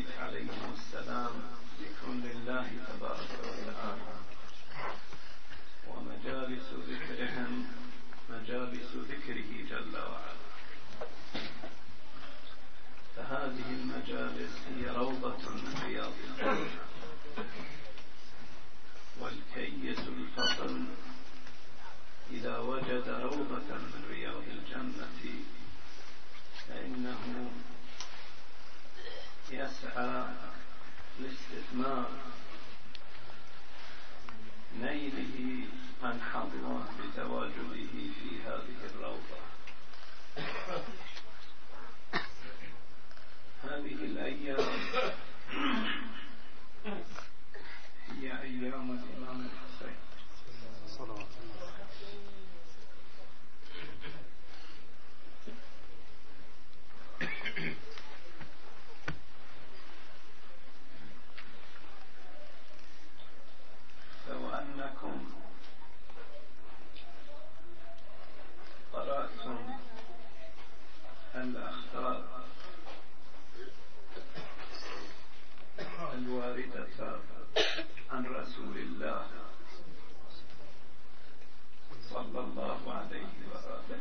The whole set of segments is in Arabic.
البيت عليهم السلام ذكر لله تبارك وتعالى، ومجالس ذكرهم مجالس ذكره جل وعلا. فهذه المجالس هي روضة من رياض الجنة، والكيس الفطن إذا وجد روضة من رياض الجنة فإنه يسعى لاستثمار نيله الحظوة بتواجده في هذه الروضة. هذه الأيام هي أيام الإمام الحسين صلوات الله. لو أنكم قرأتم الأخبار الواردة عن رسول الله صلى الله عليه وآله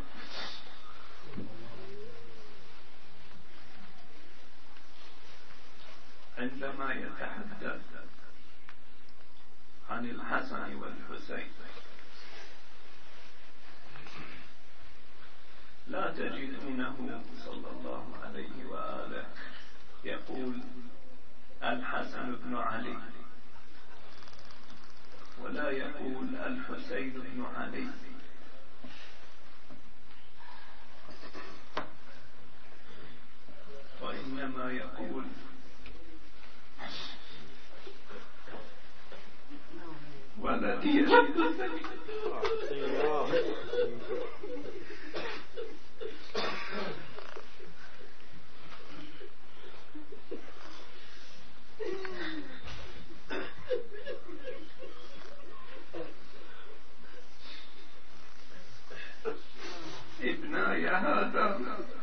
عندما يتحدث عن الحسن والحسين لا تجدونه صلى الله عليه وآله يقول الحسن بن علي، ولا يقول الحسين بن علي، وإنما يقول ولدي ابناي هذا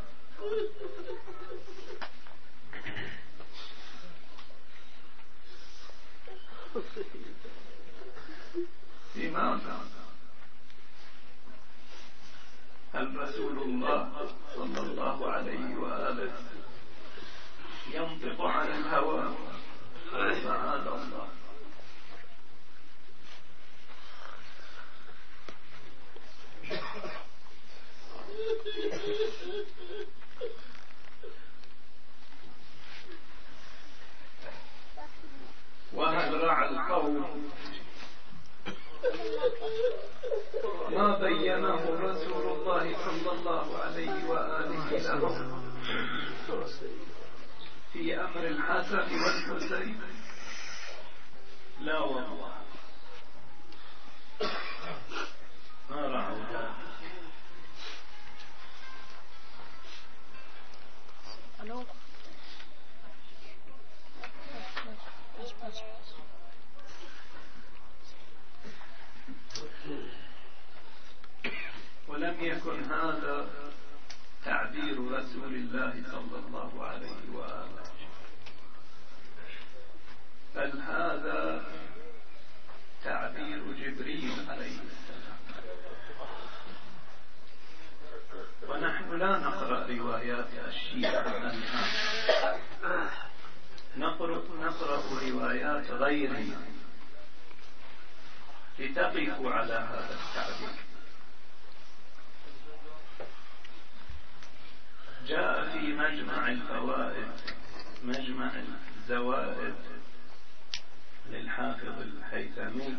لماذا؟ هل رسول الله صلى الله عليه وآله ينطق عن الهوى؟ معاذ الله. وهل رعى القوم ما بينه رسول الله صلى الله عليه وآله لهم في أمر الحسن والحسين؟ لا والله ما رعوا ذلك. ولم يكن هذا تعبير رسول الله صلى الله عليه وآله، بل هذا تعبير جبريل عليه السلام. ونحن لا نقرأ روايات الشيعة الآن، نقرأ روايات غيرنا لتقفوا على هذا التعبير. جاء في مجمع الفوائد مجمع الزوائد للحافظ الهيثمي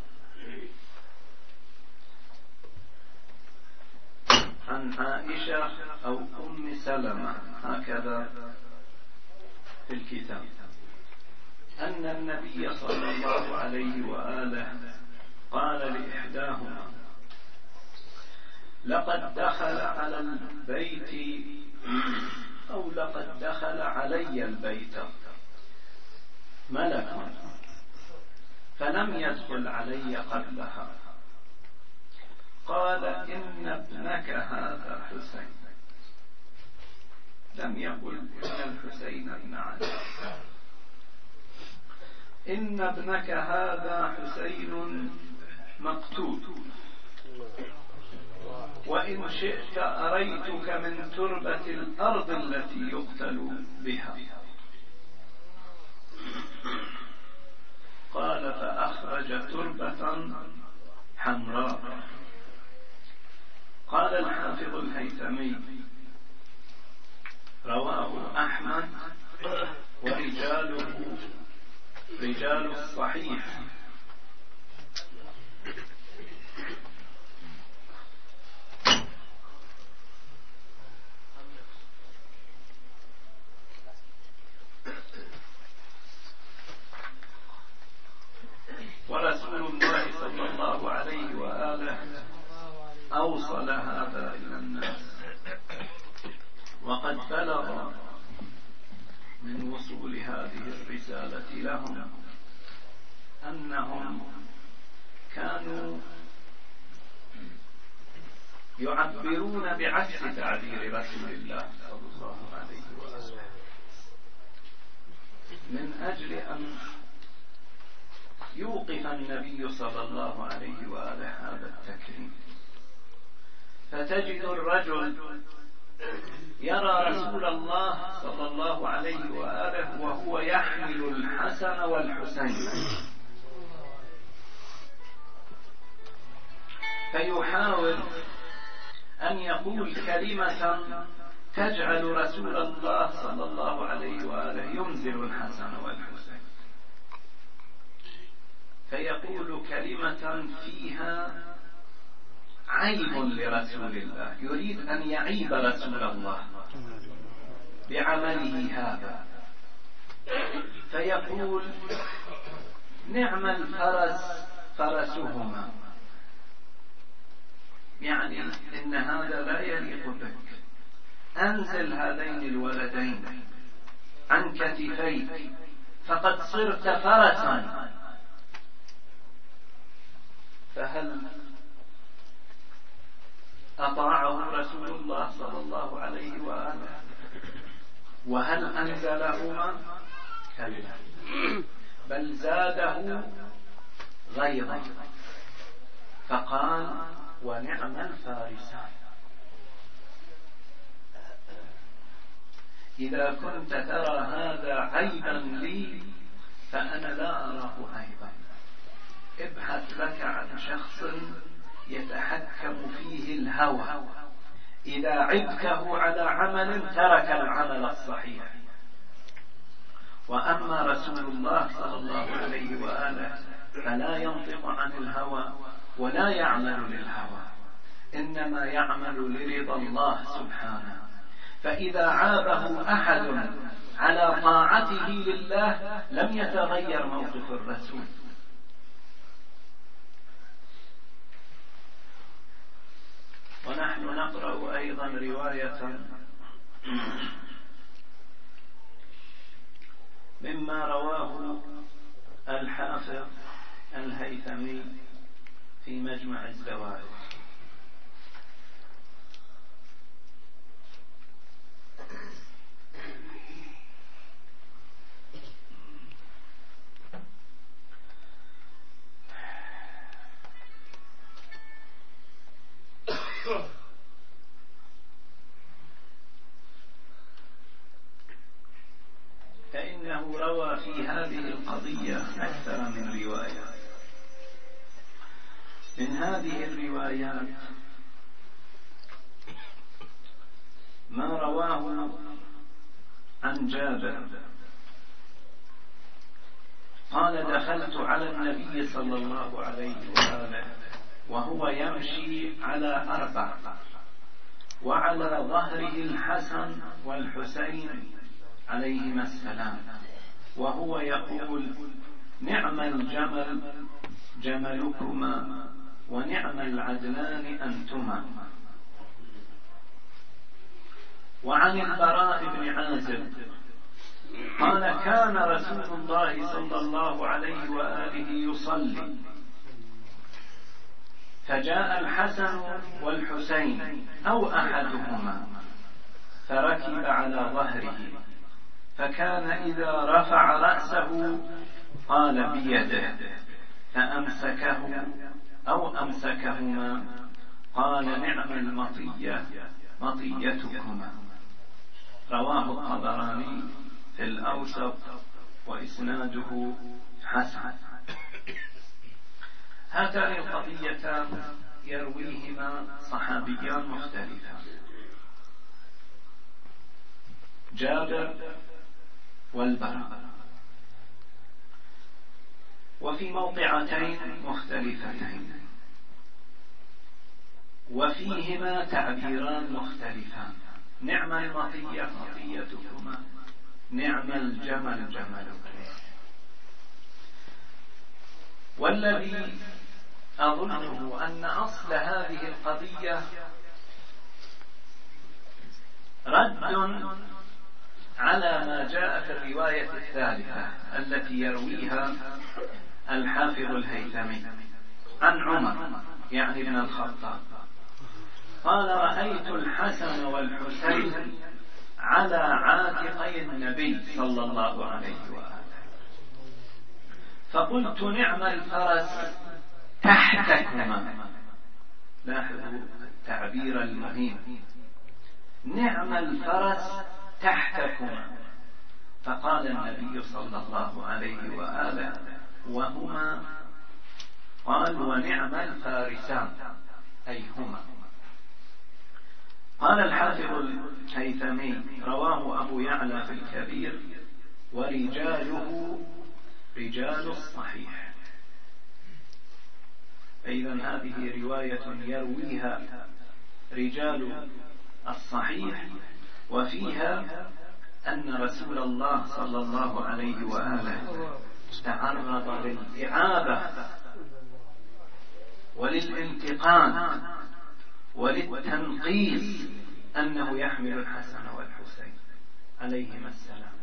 عن عائشة أو أم سلمة هكذا في الكتاب أن النبي صلى الله عليه وآله قال لإحداهما لقد دخل على البيت أو لقد دخل علي البيت ملك فلم يدخل علي قبلها، قال إن ابنك هذا حسين، لم يقل إن الحسين بن علي، إن ابنك هذا حسين مقتول، وإن شئت أريتك من تربة الأرض التي يقتل بها. قال فأخرج تربة حمراء. قال الحافظ الهيثمي رواه أحمد ورجاله رجال الصحيح. ورسول الله صلى الله عليه وآله أوصل هذا إلى الناس، وقد بلغ من وصول هذه الرسالة لهم أنهم كانوا يعبرون بعكس تعبير رسول الله صلى الله عليه وآله من أجل أن يوقف النبي صلى الله عليه وآله هذا التكريم. فتجد الرجل يرى رسول الله صلى الله عليه وآله وهو يحمل الحسن والحسين، فيحاول أن يقول كلمة تجعل رسول الله صلى الله عليه وآله ينزل الحسن والحسين، فيقول كلمة فيها عيب لرسول الله، يريد أن يعيب رسول الله بعمله هذا، فيقول نعم الفرس فرسهما، يعني إن هذا لا يليق بك، أنزل هذين الولدين عن كتفيك فقد صرت فرسا. فهل أطاعه رسول الله صلى الله عليه وآله؟ وهل أنزلهما؟ كلا، بل زاده غيظا فقال ونعم الفارسان. إذا كنت ترى هذا عيبا لي فأنا لا أراه عيبا، ابحث لك عن شخص يتحكم فيه الهوى، إذا عبته على عمل ترك العمل الصحيح. وأما رسول الله صلى الله عليه وآله فلا ينطق عن الهوى ولا يعمل للهوى، إنما يعمل لرضا الله سبحانه. فإذا عابه أحد على طاعته لله لم يتغير موقف الرسول. ونحن نقرأ أيضا رواية مما رواه الحافظ الهيثمي في مجمع الزوائد. فإنه روى في هذه القضية أكثر من رواية. من هذه الروايات ما رواه عن جابر قال دخلت على النبي صلى الله عليه وآله وهو يمشي على 4 وعلى ظهره الحسن والحسين عليهما السلام، وهو يقول نعم الجمل جملكما ونعم العدلان أنتما. وعن البراء بن عازب قال كان رسول الله صلى الله عليه وآله يصلي فجاء الحسن والحسين أو أحدهما فركب على ظهره، فكان إذا رفع رأسه قال بيده فأمسكه أو أمسكهما، قال نعم المطية مطيتكما. رواه الطبراني في الأوسط وإسناده حسن. هاتان القضيتان يرويهما صحابيان مختلفان، جابر والبراء، وفي موضعتين مختلفتين، وفيهما تعبيران مختلفان. نعم المطية مطيتكما، نعم الجمل جملك. والذي أظنه أن أصل هذه القضية رد على ما جاء في الرواية الثالثة التي يرويها الحافظ الهيثمي عن عمر يعني ابن الخطاب، قال رأيت الحسن والحسين على عاتقي النبي صلى الله عليه وآله، فقلت نعم الفرس تحتكما. لاحظوا التعبير المهم، نعم الفرس تحتكما. فقال النبي صلى الله عليه وآله وهما، قال ونعم الفارسان أي هما. قال الحافظ الهيثمي رواه أبو يعلى في الكبير ورجاله رجال الصحيح. إذن هذه رواية يرويها رجال الصحيح، وفيها أن رسول الله صلى الله عليه وآله تعرض للإعابة وللانتقام وللتنقيص أنه يحمل الحسن والحسين عليهما السلام،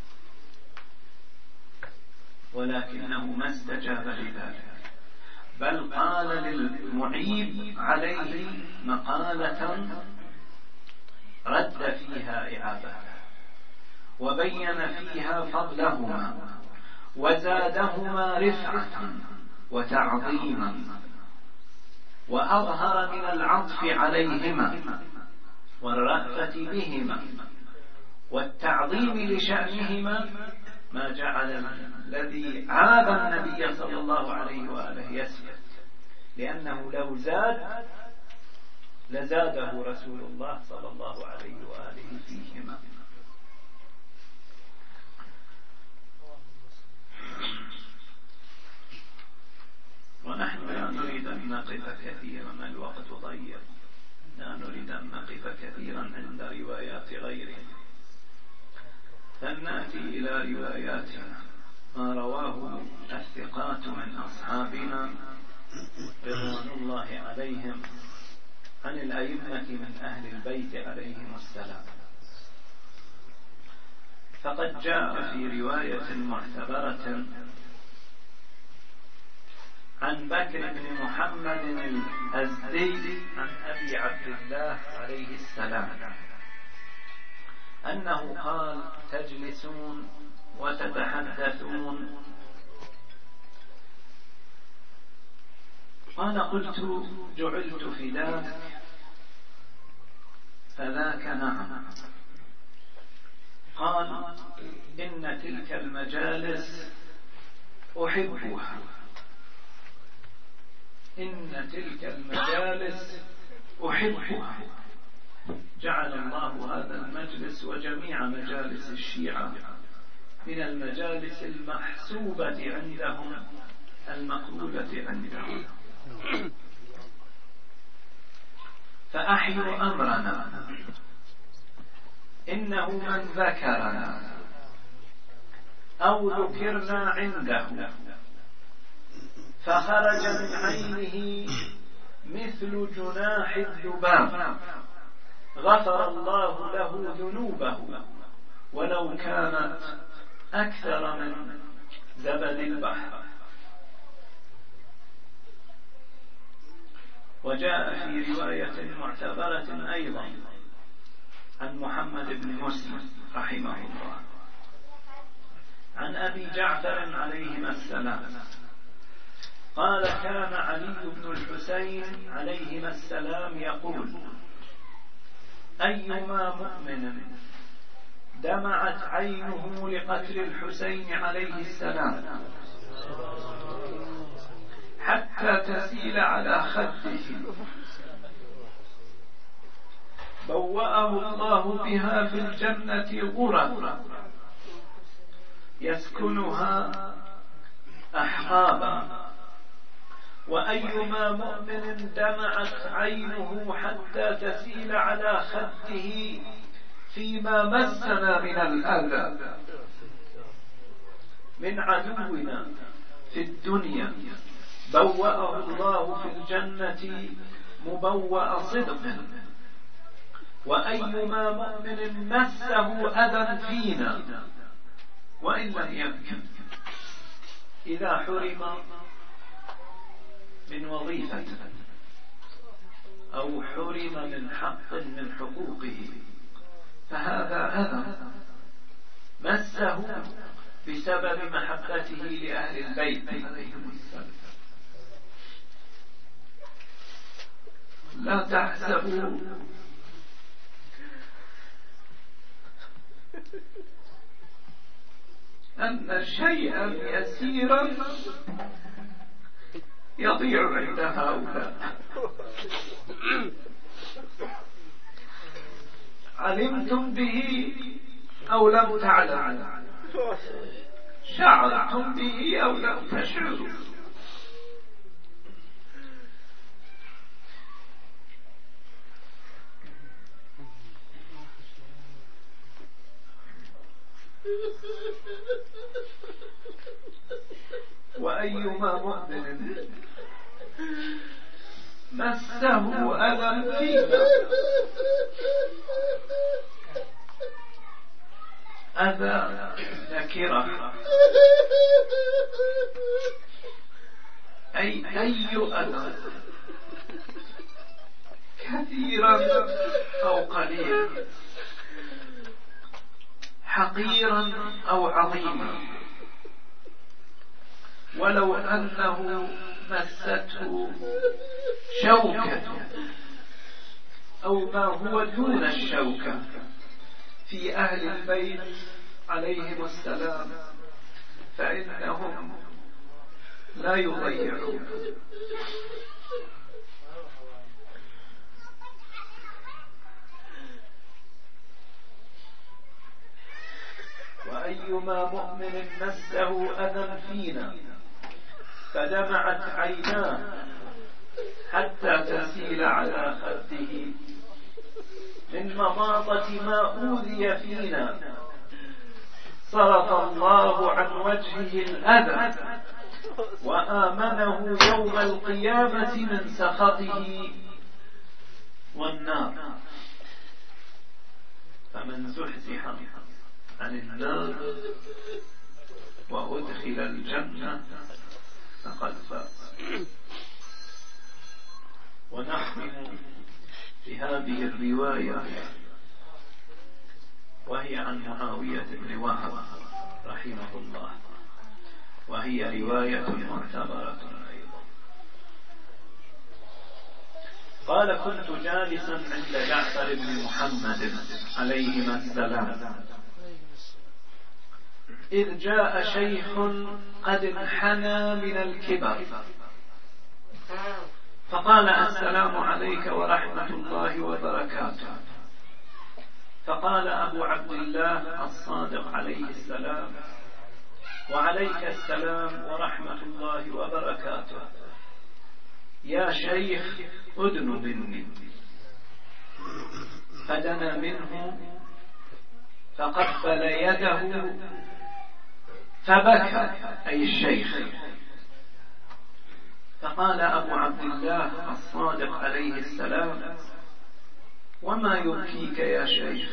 ولكنه ما استجاب لذلك، بل قال للمعيب عليه مقالة رد فيها إعابته، وبين فيها فضلهما وزادهما رفعة وتعظيما، وأظهر من العطف عليهما والرأفة بهما والتعظيم لشأنهما ما جعل الذي عاب النبي صلى الله عليه وآله يسكت، لأنه لو زاد لزاده رسول الله صلى الله عليه وآله فيهما. ونحن لا نريد أن نقف كثيرا، الوقت ضيق، لا نريد أن نقف كثيرا عند روايات غيرهم، فلنأتي إلى رواياتنا، ما رواه الثقات من أصحابنا رضوان الله عليهم عن الأئمة من أهل البيت عليهم السلام. فقد جاء في رواية معتبرة عن بكر بن محمد الأزدي عن أبي عبد الله عليه السلام أنه قال تجلسون وتتحدثون، قال قلت جعلت فداك، فذاك نعم. قال إن تلك المجالس أحبها، إن تلك المجالس أحبها. جعل الله هذا المجلس وجميع مجالس الشيعة من المجالس المحسوبة عندهم المقبولة عندهم. فأحيوا أمرنا، إنه من ذكرنا أو ذكرنا عنده فخرج من عينه مثل جناح الذباب غفر الله له ذنوبه ولو كانت أكثر من زبد البحر. وجاء في رواية معتبرة أيضا عن محمد بن مسلم رحمه الله عن أبي جعفر عليهما السلام قال كان علي بن الحسين عليهما السلام يقول أيما مؤمن دمعت عينه لقتل الحسين عليه السلام حتى تسيل على خده بوأه الله بها في الجنة غرف يسكنها أحقابا. وأيما مؤمن دمعت عينه حتى تسيل على خده فيما مسنا من الأذى من عدونا في الدنيا بوأه الله في الجنة مبوأ صدق. وأيما مؤمن مسه أذى فينا وإن لم يمكن إذا حرم من وظيفة أو حرم من حق من حقوقه فهذا أذى مسه بسبب محبته لأهل البيت عليهم السلام. لا تحسبوا أن شيئا يسيرا يضيع عند هؤلاء. علمتم به أو لم تعلموا شعرتم به أو لم تشعروا. وأيما مؤمن مسه أذى فينا أذى نكرة أي أذى كثيرا أو قليلا حقيرا أو عظيما ولو أنه مسته شوكة أو ما هو دون الشوكة في أهل البيت عليهم السلام فإنهم لا يضيعون. وأيما مؤمن مسه أذى فينا فدمعت عيناه حتى تسيل على خده من مضاضة ما أوذي فينا صرف الله عن وجهه الأذى وآمنه يوم القيامة من سخطه والنار. فمن زحزح عن النار وأدخل الجنة فقد فاز. ونحن في هذه الرواية وهي عن معاوية بن وهب رحمه الله وهي رواية معتبرة أيضا. قال كنت جالسا عند جعفر بن محمد عليهما السلام إذ جاء شيخ قد انحنى من الكبر فقال السلام عليك ورحمة الله وبركاته. فقال أبو عبد الله الصادق عليه السلام وعليك السلام ورحمة الله وبركاته يا شيخ أدن مني. فدنا منه فقبل يده فبكى أي الشيخ. فقال أبو عبد الله الصادق عليه السلام وما يبكيك يا شيخ؟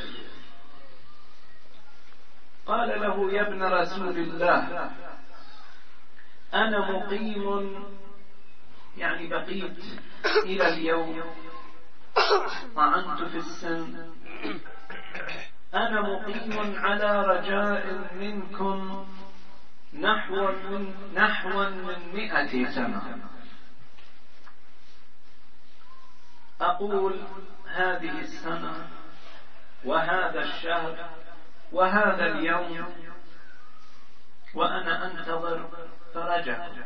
قال له يا ابن رسول الله أنا مقيم يعني بقيت إلى اليوم طعنت في السن أنا مقيم على رجاء منكم نحو من 100 سنة. أقول هذه السنة وهذا الشهر وهذا اليوم وأنا أنتظر فرجكم،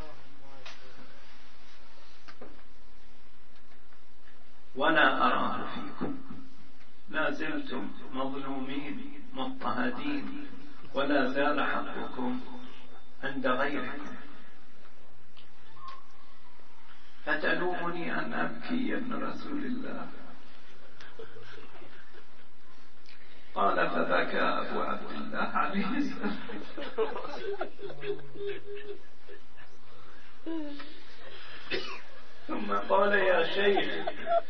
ولا أراه فيكم، لا زلتم مظلومين مضطهدين، ولا زال حقكم عند غيركم، فتلومني أن أبكي يا ابن رسول الله. قال فبكى أبو عبد الله عليه السلام. ثم قال يا شيخ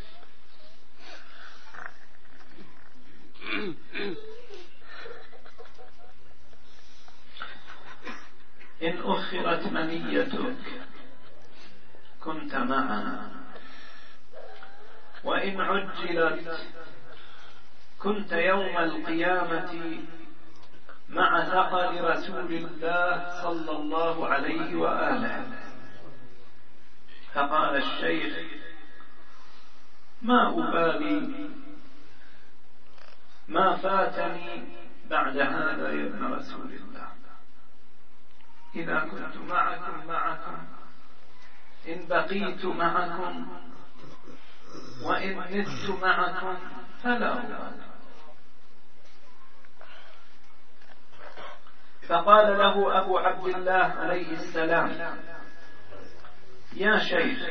إن أخرت منيتك كنت معنا، وإن عجلت كنت يوم القيامة مع ثقل رسول الله صلى الله عليه وآله. فقال الشيخ ما أبالي ما فاتني بعد هذا يا ابن رسول الله، إذا كنت معكم، إن بقيت معكم، وإن مت معكم فلا أبالي. فقال له أبو عبد الله عليه السلام يا شيخ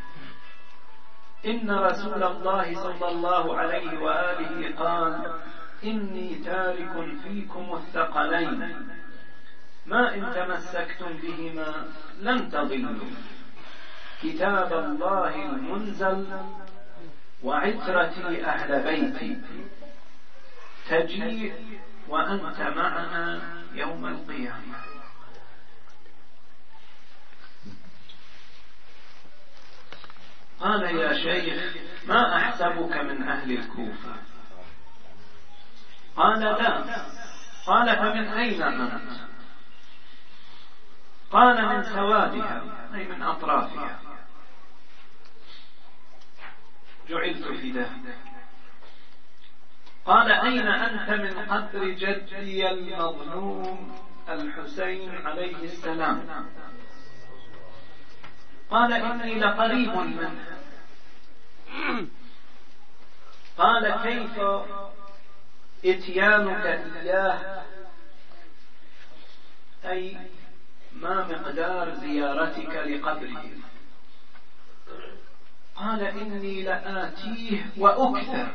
إن رسول الله صلى الله عليه وآله قال إني تارك فيكم الثقلين ما إن تمسكتم بهما لن تضلوا، كتاب الله المنزل وعترتي أهل بيتي، تجيء وأنت معنا يوم القيامة. قال يا شيخ ما أحسبك من أهل الكوفة؟ قال لا. قال فمن أين أنت؟ قال من سوادها، أي من أطرافها. جعلت فداه. قال أين أنت من قدر جدي المظلوم الحسين عليه السلام؟ قال إني لقريب منه. قال كيف إتيانك إياه، أي ما مقدار زيارتك لقبره؟ قال إني لآتيه وأكثر.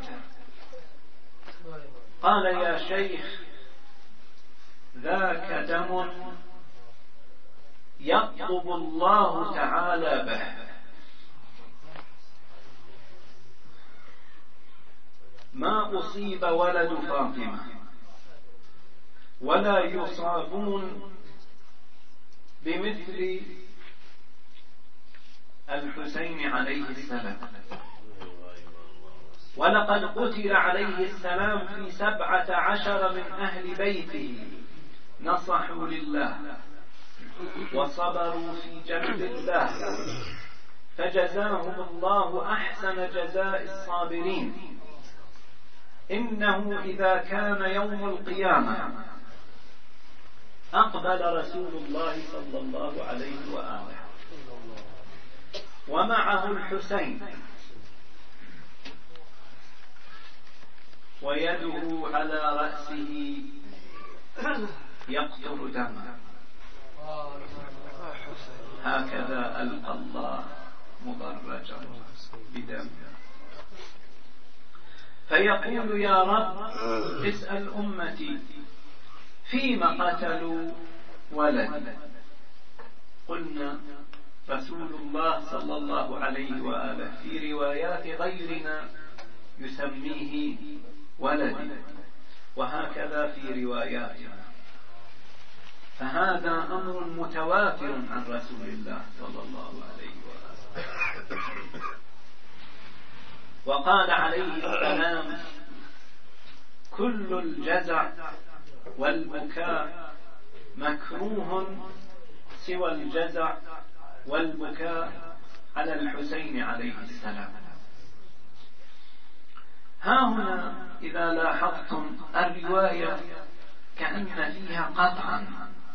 قال يا شيخ ذاك دم يطلب الله تعالى به، ما أصيب ولد فاطمة ولا يصابون بمثل الحسين عليه السلام. ولقد قتل عليه السلام في 17 من أهل بيته نصحوا لله وصبروا في جنب الله، فجزاهم الله أحسن جزاء الصابرين. إنه إذا كان يوم القيامة أقبل رسول الله صلى الله عليه وآله ومعه الحسين ويده على رأسه يقطر دما، هكذا ألقى الله مضرجا بدم، فيقول يا رب اسأل أمتي فيما قتلوا ولد. قلنا رسول الله صلى الله عليه وآله في روايات غيرنا يسميه ولدي، وهكذا في رواياتنا، فهذا أمر متواتر عن رسول الله صلى الله عليه وآله. وقال عليه السلام كل الجزع والبكاء مكروه سوى الجزع والبكاء على الحسين عليه السلام. ها هنا إذا لاحظتم الرواية كأن فيها قطعا،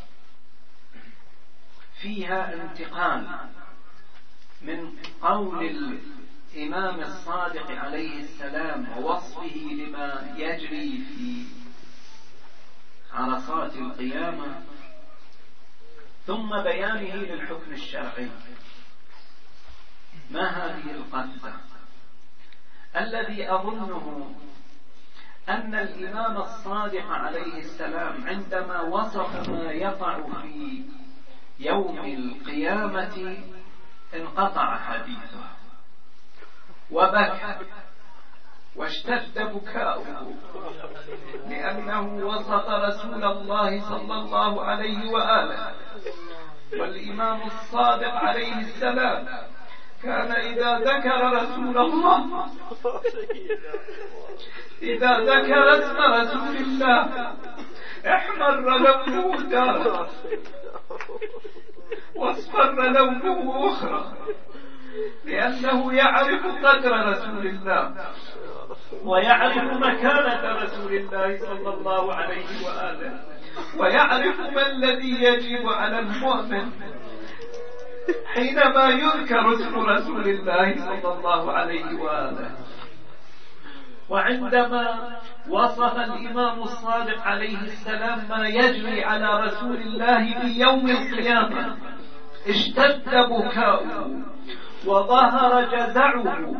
فيها انتقال من قول الإمام الصادق عليه السلام ووصفه لما يجري في عرصات القيامة ثم بيانه للحكم الشرعي. ما هذه القفزة؟ الذي أظنه أن الإمام الصادق عليه السلام عندما وصف ما يقع في يوم القيامة انقطع حديثه وبكى واشتد بكاؤه، لأنه وصف رسول الله صلى الله عليه وآله. والإمام الصادق عليه السلام كان إذا ذكر رسول الله، إذا ذكر اسم رسول الله احمر لونه دارا واصفر لونه أخرى، لأنه يعرف قدر رسول الله ويعرف مكانة رسول الله صلى الله عليه وآله، ويعرف ما الذي يجب على المؤمن حينما يذكر اسم رسول الله صلى الله عليه وآله. وعندما وصف الإمام الصادق عليه السلام ما يجري على رسول الله في يوم القيامة اشتد بكاؤه وظهر جزعه،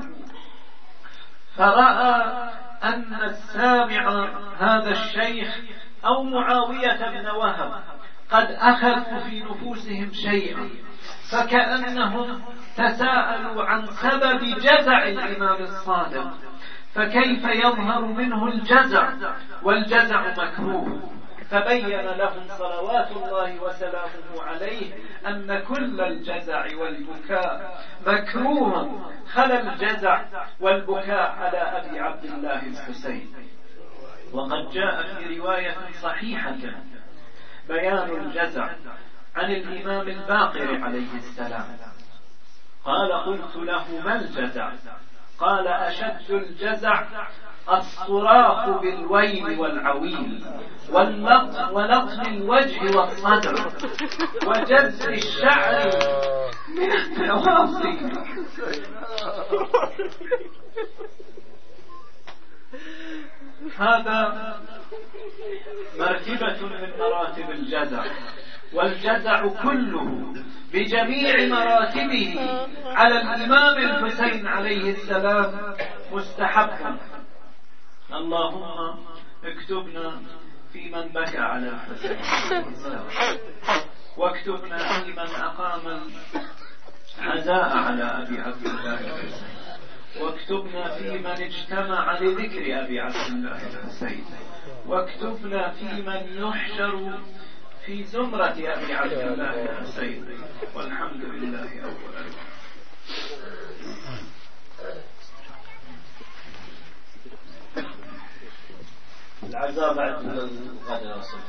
فرأى أن السامع هذا الشيخ أو معاوية بن وهب قد أخذوا في نفوسهم شيئا، فكأنهم تساءلوا عن سبب جزع الإمام الصادق، فكيف يظهر منه الجزع والجزع مكروه؟ فبين لهم صلوات الله وسلامه عليه أن كل الجزع والبكاء مكروه خلا الجزع والبكاء على أبي عبد الله الحسين. وقد جاء في رواية صحيحة بيان الجزع عن الإمام الباقر عليه السلام قال: قلت له: ما الجزع؟ قال: أشد الجزع الصراخ بالويل والعويل ولطم الوجه والصدر وجز الشعر من النواصي. هذا مرتبة من مراتب الجزع، والجزع كله بجميع مراتبه على الإمام الحسين عليه السلام مستحب. اللهم اكتبنا في من بكى على الحسين عليه السلام، واكتبنا في من أقام العزاء على أبي عبد الله الحسين، واكتبنا في من اجتمع لذكر أبي عبد الله الحسين، واكتبنا في من يحشر في زمرة أبي عبد الله الحسين. والحمد لله أولا. العزاء بعد الغد والصبح.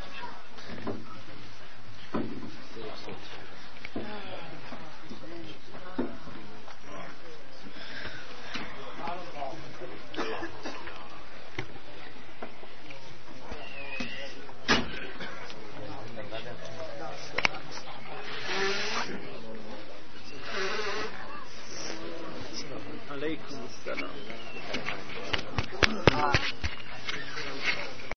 عليكم السلام.